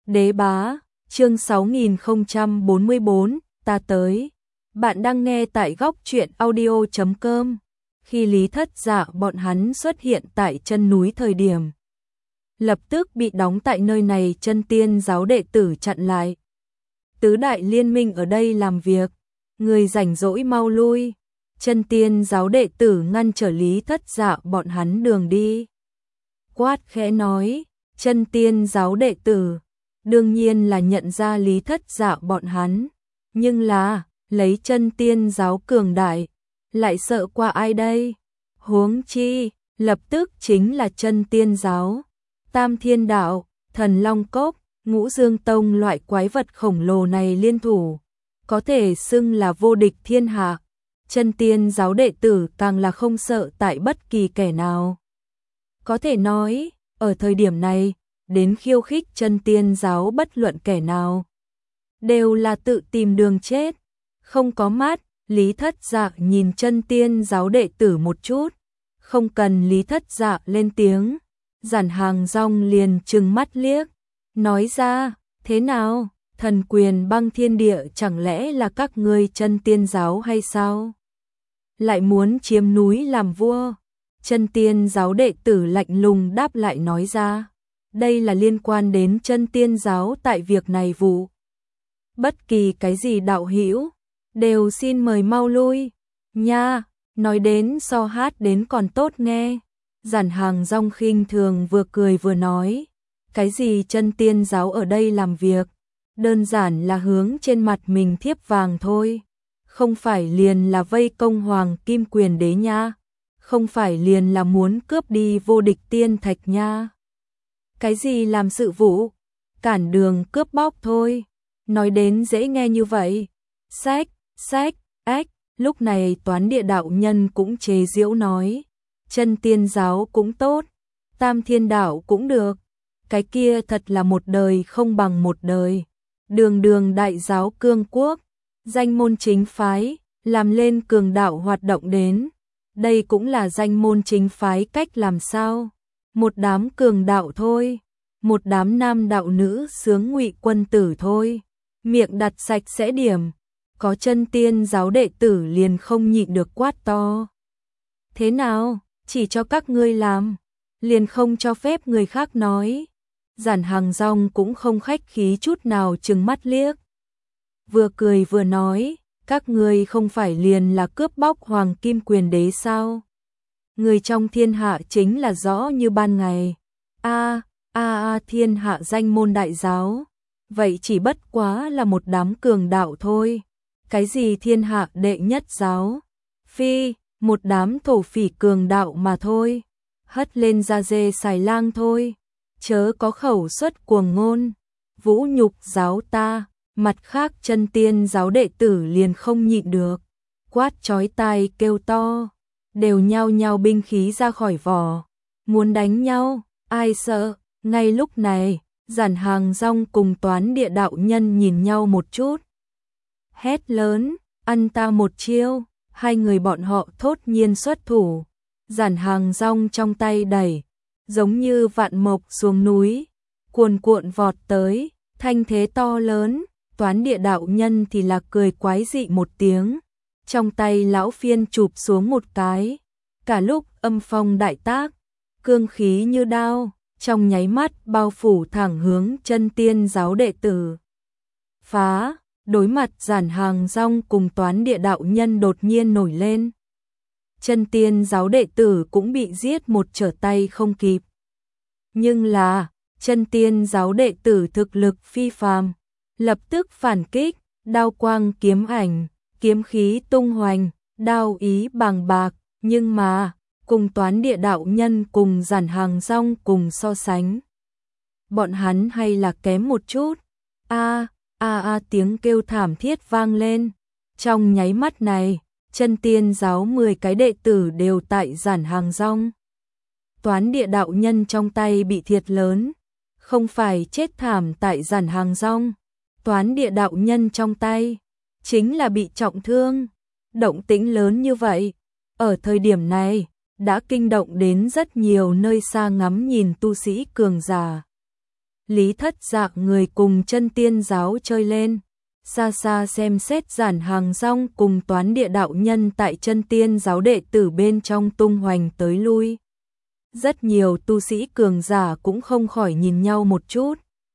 Đế bá, chương 6044, ta tới. Bạn đang nghe tại góc truyện audio.com. Khi Lý Thất Dạ bọn hắn xuất hiện tại chân núi thời điểm, lập tức bị đóng tại nơi này chân tiên giáo đệ tử chặn lại. Tứ đại liên minh ở đây làm việc, người rảnh rỗi mau lui. Chân tiên giáo đệ tử ngăn trở Lý Thất Dạ bọn hắn đường đi. Quát khẽ nói, chân tiên giáo đệ tử, đương nhiên là nhận ra Lý Thất Dạ bọn hắn, nhưng là, lấy chân tiên giáo cường đại, lại sợ qua ai đây? Huống chi, lập tức chính là chân tiên giáo, Tam Thiên Đạo, Thần Long Cốc, Ngũ Dương Tông loại quái vật khổng lồ này liên thủ, có thể xưng là vô địch thiên hạ. Chân tiên giáo đệ tử càng là không sợ tại bất kỳ kẻ nào. Có thể nói, ở thời điểm này, đến khiêu khích chân tiên giáo bất luận kẻ nào, đều là tự tìm đường chết. Không có mắt, Lý Thất Dạ nhìn chân tiên giáo đệ tử một chút, không cần Lý Thất Dạ lên tiếng, Giản Hàng Rong liền trừng mắt liếc, nói ra, thế nào, thần quyền băng thiên địa chẳng lẽ là các ngươi chân tiên giáo hay sao? Lại muốn chiếm núi làm vua? Chân tiên giáo đệ tử lạnh lùng đáp lại nói ra, đây là liên quan đến chân tiên giáo tại việc này vụ. Bất kỳ cái gì đạo hữu đều xin mời mau lui, nha, nói đến so hát đến còn tốt nghe. Giản Hàng Rong khinh thường vừa cười vừa nói, cái gì chân tiên giáo ở đây làm việc, đơn giản là hướng trên mặt mình thiếp vàng thôi, không phải liền là vây công hoàng kim quyền đế nha, không phải liền là muốn cướp đi vô địch tiên thạch nha. Cái gì làm sự vụ, cản đường cướp bóc thôi, nói đến dễ nghe như vậy. Sách, ách, lúc này Toán Địa đạo nhân cũng chế giễu nói, chân tiên giáo cũng tốt, Tam Thiên Đạo cũng được, cái kia thật là một đời không bằng một đời. Đường đường đại giáo cương quốc, danh môn chính phái, làm lên cường đạo hoạt động đến, đây cũng là danh môn chính phái cách làm sao? Một đám cường đạo thôi, một đám nam đạo nữ sướng ngụy quân tử thôi, miệng đặt sạch sẽ điểm, có chân tiên giáo đệ tử liền không nhịn được quát to. Thế nào, chỉ cho các ngươi làm, liền không cho phép người khác nói. Giản Hàng Rong cũng không khách khí chút nào trừng mắt liếc, vừa cười vừa nói, các ngươi không phải liền là cướp bóc hoàng kim quyền đế sao? Người trong thiên hạ chính là rõ như ban ngày. Thiên hạ danh môn đại giáo, vậy chỉ bất quá là một đám cường đạo thôi. Cái gì thiên hạ đệ nhất giáo? Phi, một đám thổ phỉ cường đạo mà thôi. Hất lên da dê xài lang thôi. Chớ có khẩu xuất cuồng ngôn, vũ nhục giáo ta. Mặt khác chân tiên giáo đệ tử liền không nhịn được, quát chói tai kêu to, đều nhao nhao binh khí ra khỏi vỏ, muốn đánh nhau, ai sợ. Ngay lúc này, Giản Hàng Rong cùng Toán Địa đạo nhân nhìn nhau một chút, hét lớn, ăn ta một chiêu. Hai người bọn họ thốt nhiên xuất thủ, Giản Hàng Rong trong tay đẩy, giống như vạn mộc xuống núi, cuồn cuộn vọt tới, thanh thế to lớn. Toán Địa đạo nhân thì là cười quái dị một tiếng, trong tay lão phiên chụp xuống một cái, cả lúc âm phong đại tác, cương khí như đao, trong nháy mắt bao phủ thẳng hướng chân tiên giáo đệ tử. Phá, đối mặt Giản Hàng Rong cùng Toán Địa đạo nhân đột nhiên nổi lên. Chân tiên giáo đệ tử cũng bị giết một trở tay không kịp. Nhưng là, chân tiên giáo đệ tử thực lực phi phàm, lập tức phản kích, đao quang kiếm ảnh, kiếm khí tung hoành, đao ý bàng bạc, nhưng mà, cùng Toán Địa đạo nhân cùng Giản Hàng Rong cùng so sánh, bọn hắn hay là kém một chút. Tiếng kêu thảm thiết vang lên. Trong nháy mắt này, chân tiên giáo 10 cái đệ tử đều tại Giản Hàng Rong. Toán Địa đạo nhân trong tay bị thiệt lớn, không phải chết thảm tại Giản Hàng Rong. Toán Địa đạo nhân trong tay chính là bị trọng thương. Động tĩnh lớn như vậy, ở thời điểm này đã kinh động đến rất nhiều nơi xa ngắm nhìn tu sĩ cường giả. Lý Thất Dạ người cùng Chân Tiên giáo chơi lên, xa xa xem xét Giản Hàng Rong cùng Toán Địa đạo nhân tại Chân Tiên giáo đệ tử bên trong tung hoành tới lui. Rất nhiều tu sĩ cường giả cũng không khỏi nhìn nhau một chút.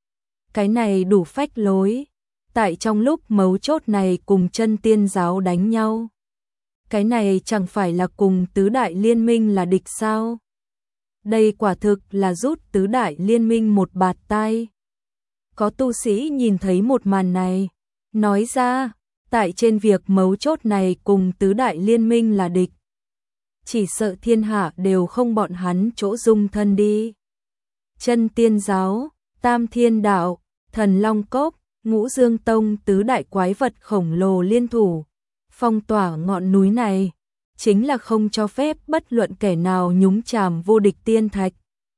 Cái này đủ phách lối, tại trong lúc mấu chốt này cùng Chân Tiên giáo đánh nhau. Cái này chẳng phải là cùng tứ đại liên minh là địch sao? Đây quả thực là rút tứ đại liên minh một bạt tai. Có tu sĩ nhìn thấy một màn này, nói ra, tại trên việc mấu chốt này cùng tứ đại liên minh là địch. Chỉ sợ thiên hạ đều không bọn hắn chỗ dung thân đi. Chân Tiên giáo, Tam Thiên đạo, Thần Long cốc, Ngũ Dương tông tứ đại quái vật khổng lồ liên thủ, phong tỏa ngọn núi này, chính là không cho phép bất luận kẻ nào nhúng chàm vô địch tiên thạch.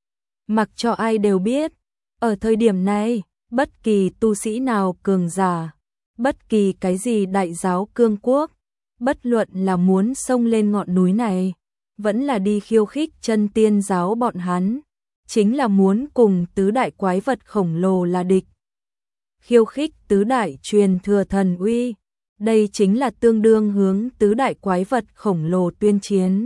Mặc cho ai đều biết, ở thời điểm này, bất kỳ tu sĩ nào cường giả, bất kỳ cái gì đại giáo cương quốc, bất luận là muốn xông lên ngọn núi này, vẫn là đi khiêu khích Chân Tiên giáo bọn hắn, chính là muốn cùng tứ đại quái vật khổng lồ là địch. Khiêu khích tứ đại truyền thừa thần uy, đây chính là tương đương hướng tứ đại quái vật khổng lồ tuyên chiến.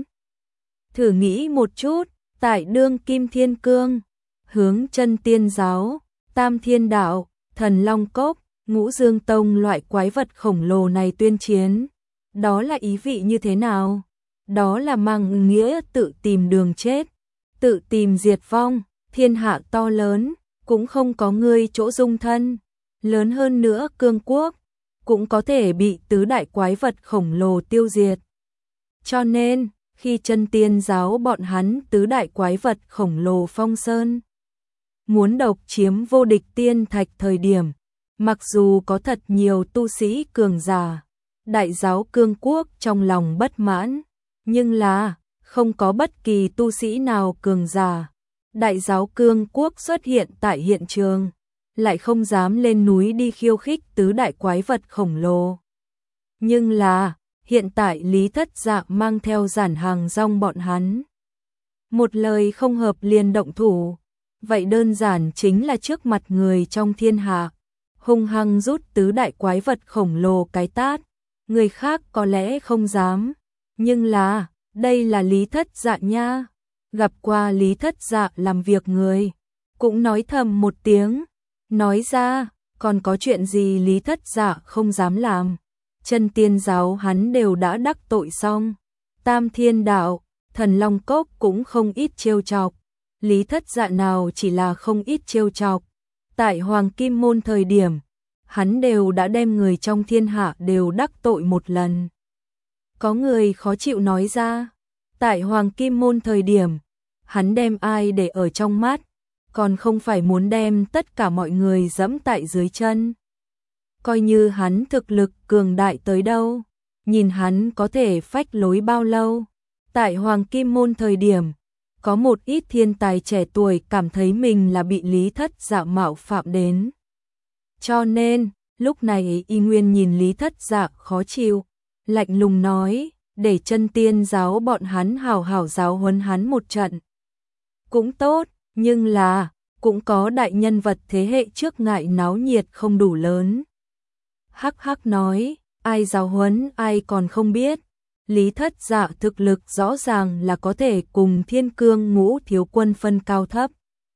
Thử nghĩ một chút, tại đương Kim Thiên Cương, hướng Chân Tiên giáo, Tam Thiên đạo, Thần Long cốc, Ngũ Dương tông loại quái vật khổng lồ này tuyên chiến, đó là ý vị như thế nào? Đó là mang nghĩa tự tìm đường chết, tự tìm diệt vong, thiên hạ to lớn, cũng không có ngươi chỗ dung thân, lớn hơn nữa cương quốc, cũng có thể bị tứ đại quái vật khổng lồ tiêu diệt. Cho nên, khi Chân Tiên giáo bọn hắn tứ đại quái vật khổng lồ phong sơn, muốn độc chiếm vô địch tiên thạch thời điểm, mặc dù có thật nhiều tu sĩ cường giả, đại giáo cương quốc trong lòng bất mãn, nhưng là, không có bất kỳ tu sĩ nào cường giả, đại giáo cương quốc xuất hiện tại hiện trường, lại không dám lên núi đi khiêu khích tứ đại quái vật khổng lồ. Nhưng là, hiện tại Lý Thất Dạ mang theo Giản Hàng Rong bọn hắn. Một lời không hợp liền động thủ, vậy đơn giản chính là trước mặt người trong thiên hạ, hung hăng rút tứ đại quái vật khổng lồ cái tát, người khác có lẽ không dám, nhưng là, đây là Lý Thất Dạ nha, gặp qua Lý Thất Dạ làm việc người, cũng nói thầm một tiếng, nói ra, còn có chuyện gì Lý Thất Dạ không dám làm, Chân Tiên giáo hắn đều đã đắc tội xong, Tam Thiên đạo, Thần Long cốc cũng không ít trêu chọc, Lý Thất Dạ nào chỉ là không ít trêu chọc, tại Hoàng Kim Môn thời điểm, hắn đều đã đem người trong thiên hạ đều đắc tội một lần. Có người khó chịu nói ra, tại Hoàng Kim Môn thời điểm, hắn đem ai để ở trong mắt, còn không phải muốn đem tất cả mọi người dẫm tại dưới chân. Coi như hắn thực lực cường đại tới đâu, nhìn hắn có thể phách lối bao lâu. Tại Hoàng Kim Môn thời điểm, có một ít thiên tài trẻ tuổi cảm thấy mình là bị Lý Thất Dạ mạo phạm đến. Cho nên, lúc này Y Nguyên nhìn Lý Thất Dạ khó chịu, lạnh lùng nói, để Chân Tiên giáo bọn hắn hào hào giáo huấn hắn một trận. Cũng tốt, nhưng là, cũng có đại nhân vật thế hệ trước ngại náo nhiệt không đủ lớn. Hắc hắc nói, ai giáo huấn ai còn không biết. Lý Thất Dạ thực lực rõ ràng là có thể cùng Thiên Cương Ngũ Thiếu Quân phân cao thấp.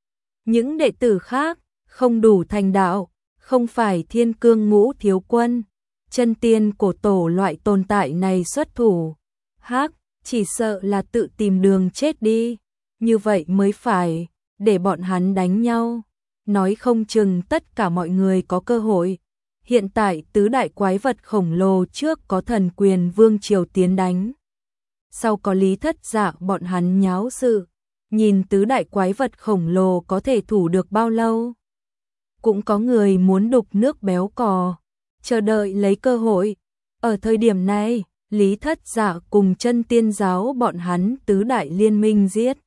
Những đệ tử khác, không đủ thành đạo, không phải Thiên Cương Ngũ Thiếu Quân, Chân Tiên cổ tổ loại tồn tại này xuất thủ. Hắc, chỉ sợ là tự tìm đường chết đi, như vậy mới phải, để bọn hắn đánh nhau. Nói không chừng tất cả mọi người có cơ hội. Hiện tại tứ đại quái vật khổng lồ trước có Thần Quyền Vương triều tiến đánh. Sau có Lý Thất Dạ bọn hắn nháo sự, nhìn tứ đại quái vật khổng lồ có thể thủ được bao lâu. Cũng có người muốn đục nước béo cò, chờ đợi lấy cơ hội. Ở thời điểm này, Lý Thất Dạ cùng Chân Tiên giáo bọn hắn tứ đại liên minh giết.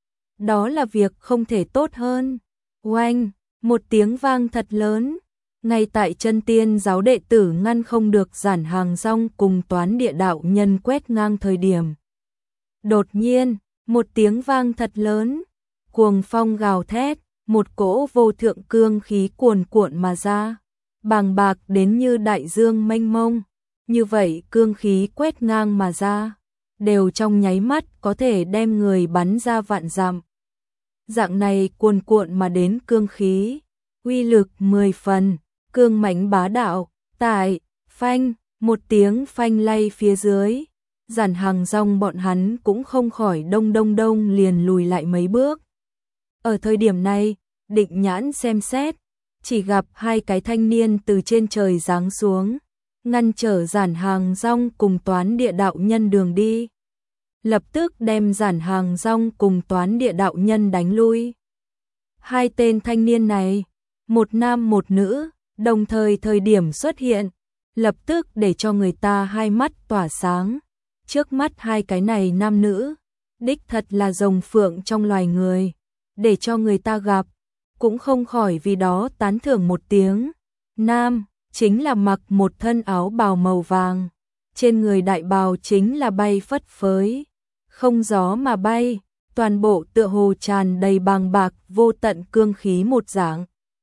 Đó là việc không thể tốt hơn. Oanh, một tiếng vang thật lớn. Ngay tại Chân Tiên giáo đệ tử ngăn không được Giản Hàng Rong cùng Toán Địa đạo nhân quét ngang thời điểm. Đột nhiên, một tiếng vang thật lớn, cuồng phong gào thét, một cỗ vô thượng cương khí cuồn cuộn mà ra, bàng bạc đến như đại dương mênh mông, như vậy cương khí quét ngang mà ra, đều trong nháy mắt có thể đem người bắn ra vạn dặm. Dạng này cuồn cuộn mà đến cương khí, uy lực 10 phần, cương mãnh bá đạo, tại, phanh, một tiếng phanh lay phía dưới, Giản Hàng Rong bọn hắn cũng không khỏi đông đông đông liền lùi lại mấy bước. Ở thời điểm này, định nhãn xem xét, chỉ gặp hai cái thanh niên từ trên trời giáng xuống, ngăn trở Giản Hàng Rong cùng Toán Địa đạo nhân đường đi. Lập tức đem Giản Hàng Rong cùng Toán Địa đạo nhân đánh lui. Hai tên thanh niên này, một nam một nữ, đồng thời điểm xuất hiện, lập tức để cho người ta hai mắt tỏa sáng. Trước mắt hai cái này nam nữ, đích thật là rồng phượng trong loài người, để cho người ta gặp, cũng không khỏi vì đó tán thưởng một tiếng. Nam, chính là mặc một thân áo bào màu vàng, trên người đại bào chính là bay phất phới, không gió mà bay, toàn bộ tựa hồ tràn đầy bàng bạc vô tận cương khí một dạng.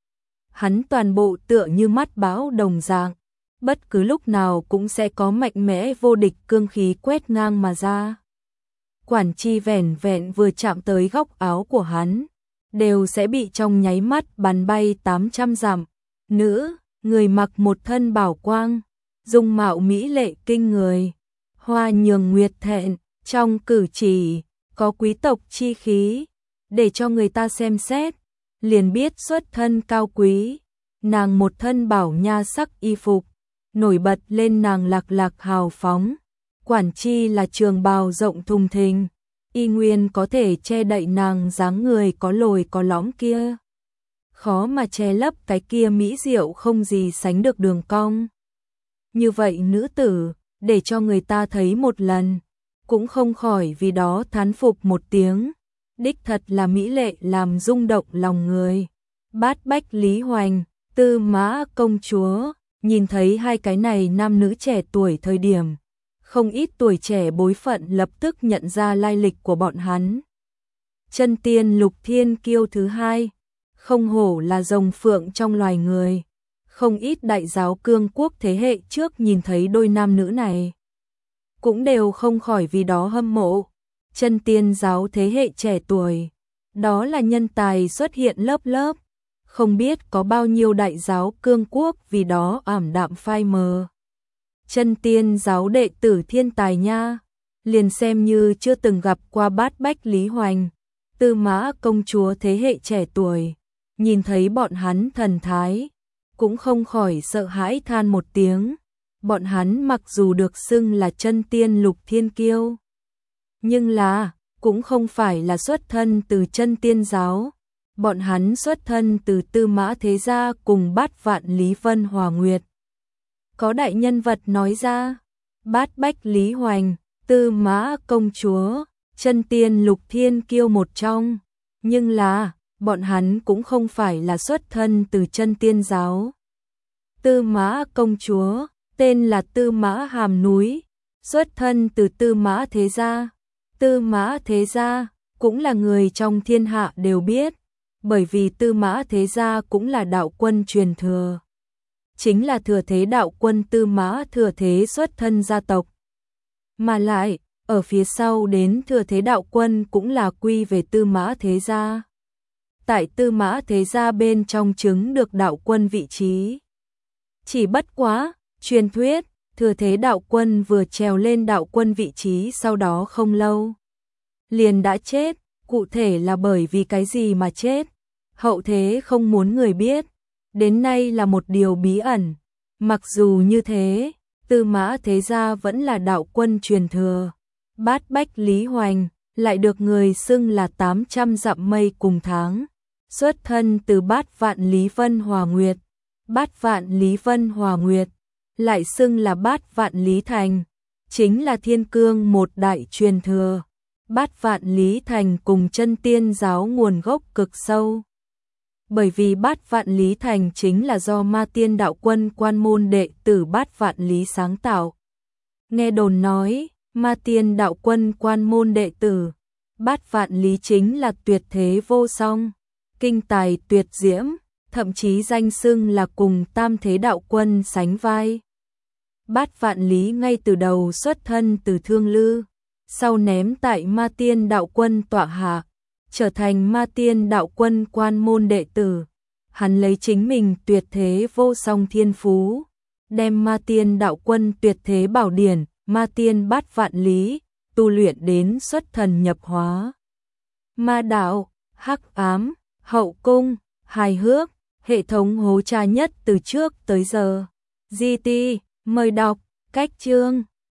Hắn toàn bộ tựa như mắt bão đồng dạng, bất cứ lúc nào cũng sẽ có mạnh mẽ vô địch cương khí quét ngang mà ra. Quản chi vẻn vẹn vừa chạm tới góc áo của hắn, đều sẽ bị trong nháy mắt bắn bay 800 dặm. Nữ, người mặc một thân bảo quang, dung mạo mỹ lệ kinh người, hoa nhường nguyệt thẹn, trong cử chỉ có quý tộc chi khí, để cho người ta xem xét, liền biết xuất thân cao quý. Nàng một thân bảo nha sắc y phục, nổi bật lên nàng lạc lạc hào phóng, quản chi là trường bào rộng thùng thình, y nguyên có thể che đậy nàng dáng người có lồi có lõm kia, khó mà che lấp cái kia mỹ diệu không gì sánh được đường cong. Như vậy nữ tử, để cho người ta thấy một lần, cũng không khỏi vì đó thán phục một tiếng, đích thật là mỹ lệ làm rung động lòng người. Bát Bách Lý Hoành, Tư Mã công chúa, nhìn thấy hai cái này nam nữ trẻ tuổi thời điểm, không ít tuổi trẻ bối phận lập tức nhận ra lai lịch của bọn hắn. Chân tiên Lục Thiên Kiêu thứ hai, không hổ là rồng phượng trong loài người, không ít đại giáo cương quốc thế hệ trước nhìn thấy đôi nam nữ này, cũng đều không khỏi vì đó hâm mộ. Chân tiên giáo thế hệ trẻ tuổi, đó là nhân tài xuất hiện lớp lớp, không biết có bao nhiêu đại giáo cương quốc vì đó ảm đạm phai mờ. Chân tiên giáo đệ tử thiên tài nha, liền xem như chưa từng gặp qua Bát Bách Lý Hoành, Tư Mã công chúa thế hệ trẻ tuổi, nhìn thấy bọn hắn thần thái, cũng không khỏi sợ hãi than một tiếng. Bọn hắn mặc dù được xưng là chân tiên Lục Thiên Kiêu, nhưng là cũng không phải là xuất thân từ chân tiên giáo. Bọn hắn xuất thân từ Tư Mã thế gia cùng Bát Vạn Lý Vân Hòa Nguyệt. Có đại nhân vật nói ra, Bát Bách Lý Hoành, Tư Mã công chúa, chân tiên Lục Thiên Kiêu một trong, nhưng là bọn hắn cũng không phải là xuất thân từ chân tiên giáo. Tư Mã công chúa, tên là Tư Mã Hàm Núi, xuất thân từ Tư Mã thế gia. Tư Mã thế gia cũng là người trong thiên hạ đều biết, bởi vì Tư Mã thế gia cũng là đạo quân truyền thừa, chính là thừa thế đạo quân Tư Mã thừa thế xuất thân gia tộc, mà lại ở phía sau đến thừa thế đạo quân cũng là quy về Tư Mã thế gia. Tại Tư Mã thế gia bên trong chứng được đạo quân vị trí. Chỉ bất quá, truyền thuyết, thừa thế đạo quân vừa trèo lên đạo quân vị trí sau đó không lâu liền đã chết, cụ thể là bởi vì cái gì mà chết, hậu thế không muốn người biết, đến nay là một điều bí ẩn. Mặc dù như thế, Tư Mã thế gia vẫn là đạo quân truyền thừa. Bát Bách Lý Hoành lại được người xưng là 800 dặm mây cùng tháng, xuất thân từ Bát Vạn Lý Vân Hòa Nguyệt. Bát Vạn Lý Vân Hòa Nguyệt lại xưng là Bát Vạn Lý Thành, chính là thiên cương một đại truyền thừa. Bát Vạn Lý Thành cùng chân tiên giáo nguồn gốc cực sâu. Bởi vì Bát Vạn Lý Thành chính là do Ma Tiên đạo quân quan môn đệ tử Bát Vạn Lý sáng tạo. Nghe đồn nói, Ma Tiên đạo quân quan môn đệ tử Bát Vạn Lý chính là tuyệt thế vô song, kinh tài tuyệt diễm, thậm chí danh xưng là cùng Tam Thế Đạo Quân sánh vai. Bát Vạn Lý ngay từ đầu xuất thân từ Thương Lư, sau ném tại Ma Tiên Đạo Quân tọa hạ, trở thành Ma Tiên Đạo Quân quan môn đệ tử. Hắn lấy chính mình tuyệt thế vô song thiên phú, đem Ma Tiên Đạo Quân tuyệt thế bảo điển, Ma Tiên Bát Vạn Lý, tu luyện đến xuất thần nhập hóa. Ma đạo, hắc ám, hậu cung, hài hước, hệ thống hố tra nhất từ trước tới giờ. GT, mời đọc, cách chương.